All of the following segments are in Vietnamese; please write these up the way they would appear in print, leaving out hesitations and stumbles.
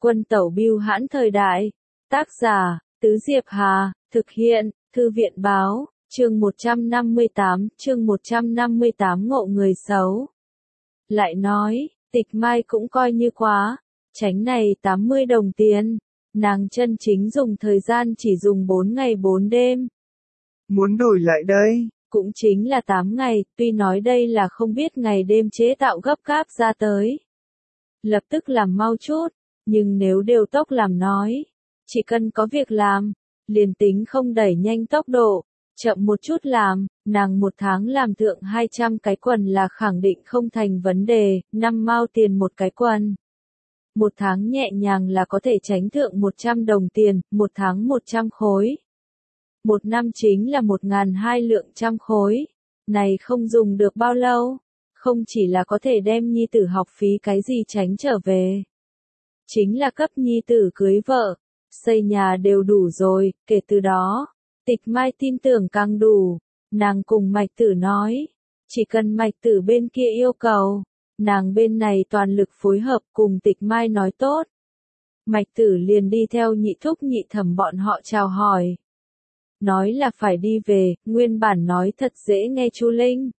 Quân tẩu bưu hãn thời đại. Tác giả, Tứ Diệp Hà, thực hiện, Thư viện báo, chương 158 ngộ người xấu. Lại nói, Tịch Mai cũng coi như quá, tránh này 80 đồng tiền, nàng chân chính dùng thời gian chỉ dùng 4 ngày 4 đêm. Muốn đổi lại đây, cũng chính là 8 ngày, tuy nói đây là không biết ngày đêm chế tạo gấp gáp ra tới. Lập tức làm mau chút, nhưng nếu đều tốc làm nói, chỉ cần có việc làm, liền tính không đẩy nhanh tốc độ, chậm một chút làm, nàng một tháng làm thượng 200 cái quần là khẳng định không thành vấn đề, 5 mao tiền một cái quần. Một tháng nhẹ nhàng là có thể tránh thượng 100 đồng tiền, một tháng 100 khối. Một năm chính là 1.200 lượng trăm khối. Này không dùng được bao lâu, không chỉ là có thể đem nhi tử học phí cái gì tránh trở về. Chính là cấp nhi tử cưới vợ, xây nhà đều đủ rồi, kể từ đó, Tịch Mai tin tưởng càng đủ. Nàng cùng Mạch Tử nói, chỉ cần Mạch Tử bên kia yêu cầu, nàng bên này toàn lực phối hợp cùng Tịch Mai nói tốt. Mạch Tử liền đi theo nhị thúc nhị thẩm bọn họ chào hỏi. Nói là phải đi về, nguyên bản nói thật dễ nghe Chu Linh.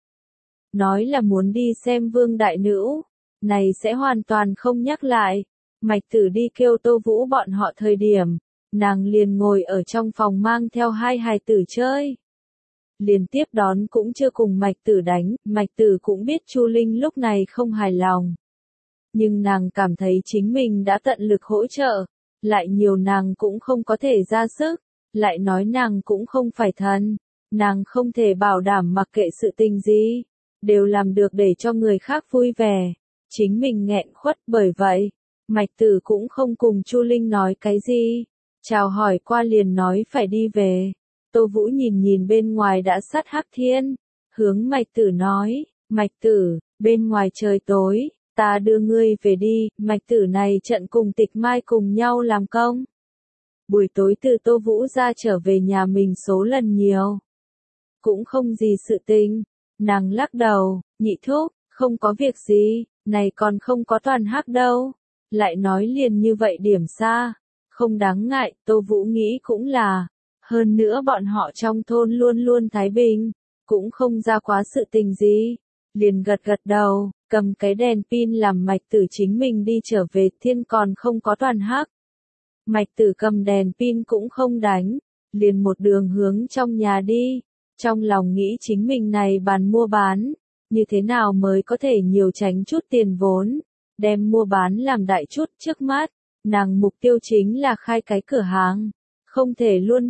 Nói là muốn đi xem Vương Đại Nữ, này sẽ hoàn toàn không nhắc lại. Mạch Tử đi kêu Tô Vũ bọn họ thời điểm, nàng liền ngồi ở trong phòng mang theo hai hài tử chơi. Liền tiếp đón cũng chưa cùng Mạch Tử đánh, Mạch Tử cũng biết Chu Linh lúc này không hài lòng. Nhưng nàng cảm thấy chính mình đã tận lực hỗ trợ, lại nhiều nàng cũng không có thể ra sức, lại nói nàng cũng không phải thần, nàng không thể bảo đảm mặc kệ sự tình gì, đều làm được để cho người khác vui vẻ, chính mình nghẹn khuất bởi vậy. Mạch Tử cũng không cùng Chu Linh nói cái gì, chào hỏi qua liền nói phải đi về. Tô Vũ nhìn nhìn bên ngoài đã sắt hắc thiên, hướng Mạch Tử nói, Mạch Tử, bên ngoài trời tối, ta đưa ngươi về đi. Mạch Tử này trận cùng Tịch Mai cùng nhau làm công. Buổi tối từ Tô Vũ ra trở về nhà mình số lần nhiều. Cũng không gì sự tình, nàng lắc đầu, nhị thúc, không có việc gì, này còn không có toàn hắc đâu. Lại nói liền như vậy điểm xa, không đáng ngại, Tô Vũ nghĩ cũng là. Hơn nữa bọn họ trong thôn luôn luôn thái bình, cũng không ra quá sự tình gì. Liền gật gật đầu, cầm cái đèn pin làm Mạch Tử chính mình đi trở về, thiên còn không có toàn hắc. Mạch Tử cầm đèn pin cũng không đánh, liền một đường hướng trong nhà đi, trong lòng nghĩ chính mình này bàn mua bán, như thế nào mới có thể nhiều tránh chút tiền vốn, đem mua bán làm đại chút. Trước mắt, nàng mục tiêu chính là khai cái cửa hàng, không thể luôn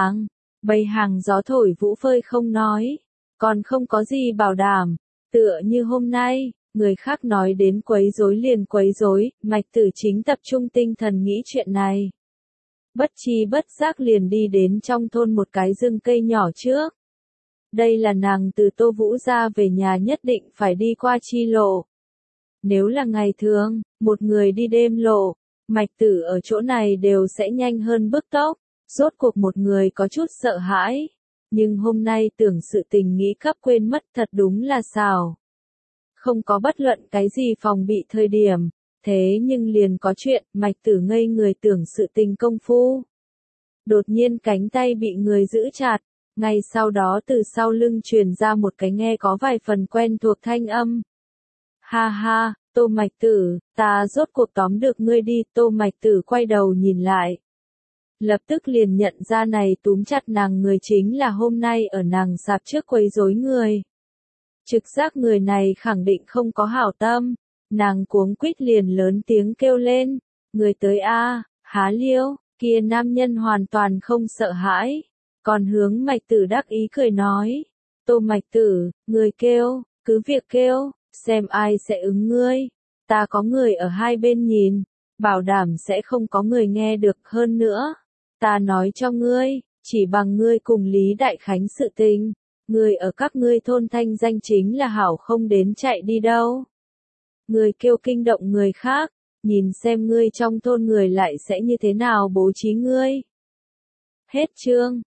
bày hàng gió thổi vũ phơi không nói, còn không có gì bảo đảm, tựa như hôm nay. Người khác nói đến quấy rối liền quấy rối, Mạch Tử chính tập trung tinh thần nghĩ chuyện này. Bất chi bất giác liền đi đến trong thôn một cái rừng cây nhỏ trước. Đây là nàng từ Tô Vũ ra về nhà nhất định phải đi qua chi lộ. Nếu là ngày thường, một người đi đêm lộ, Mạch Tử ở chỗ này đều sẽ nhanh hơn bước tốc. Rốt cuộc một người có chút sợ hãi. Nhưng hôm nay tưởng sự tình nghĩ cấp quên mất thật đúng là xào. Không có bất luận cái gì phòng bị thời điểm, thế nhưng liền có chuyện, Mạch Tử ngây người tưởng sự tình công phu. Đột nhiên cánh tay bị người giữ chặt, ngay sau đó từ sau lưng truyền ra một cái nghe có vài phần quen thuộc thanh âm. Ha ha, Tô Mạch Tử, ta rốt cuộc tóm được ngươi đi. Tô Mạch Tử quay đầu nhìn lại. Lập tức liền nhận ra này túm chặt nàng người chính là hôm nay ở nàng sạp trước quấy rối người. Trực giác người này khẳng định không có hảo tâm, nàng cuống quýt liền lớn tiếng kêu lên, người tới a, Há Liêu. Kia nam nhân hoàn toàn không sợ hãi, còn hướng Mạch Tử đắc ý cười nói, Tô Mạch Tử, người kêu, cứ việc kêu, xem ai sẽ ứng ngươi, ta có người ở hai bên nhìn, bảo đảm sẽ không có người nghe được. Hơn nữa, ta nói cho ngươi, chỉ bằng ngươi cùng Lý Đại Khánh sự tình, ngươi ở các ngươi thôn thanh danh chính là hảo không đến chạy đi đâu. Ngươi kêu kinh động người khác, nhìn xem ngươi trong thôn người lại sẽ như thế nào bố trí ngươi. Hết chương.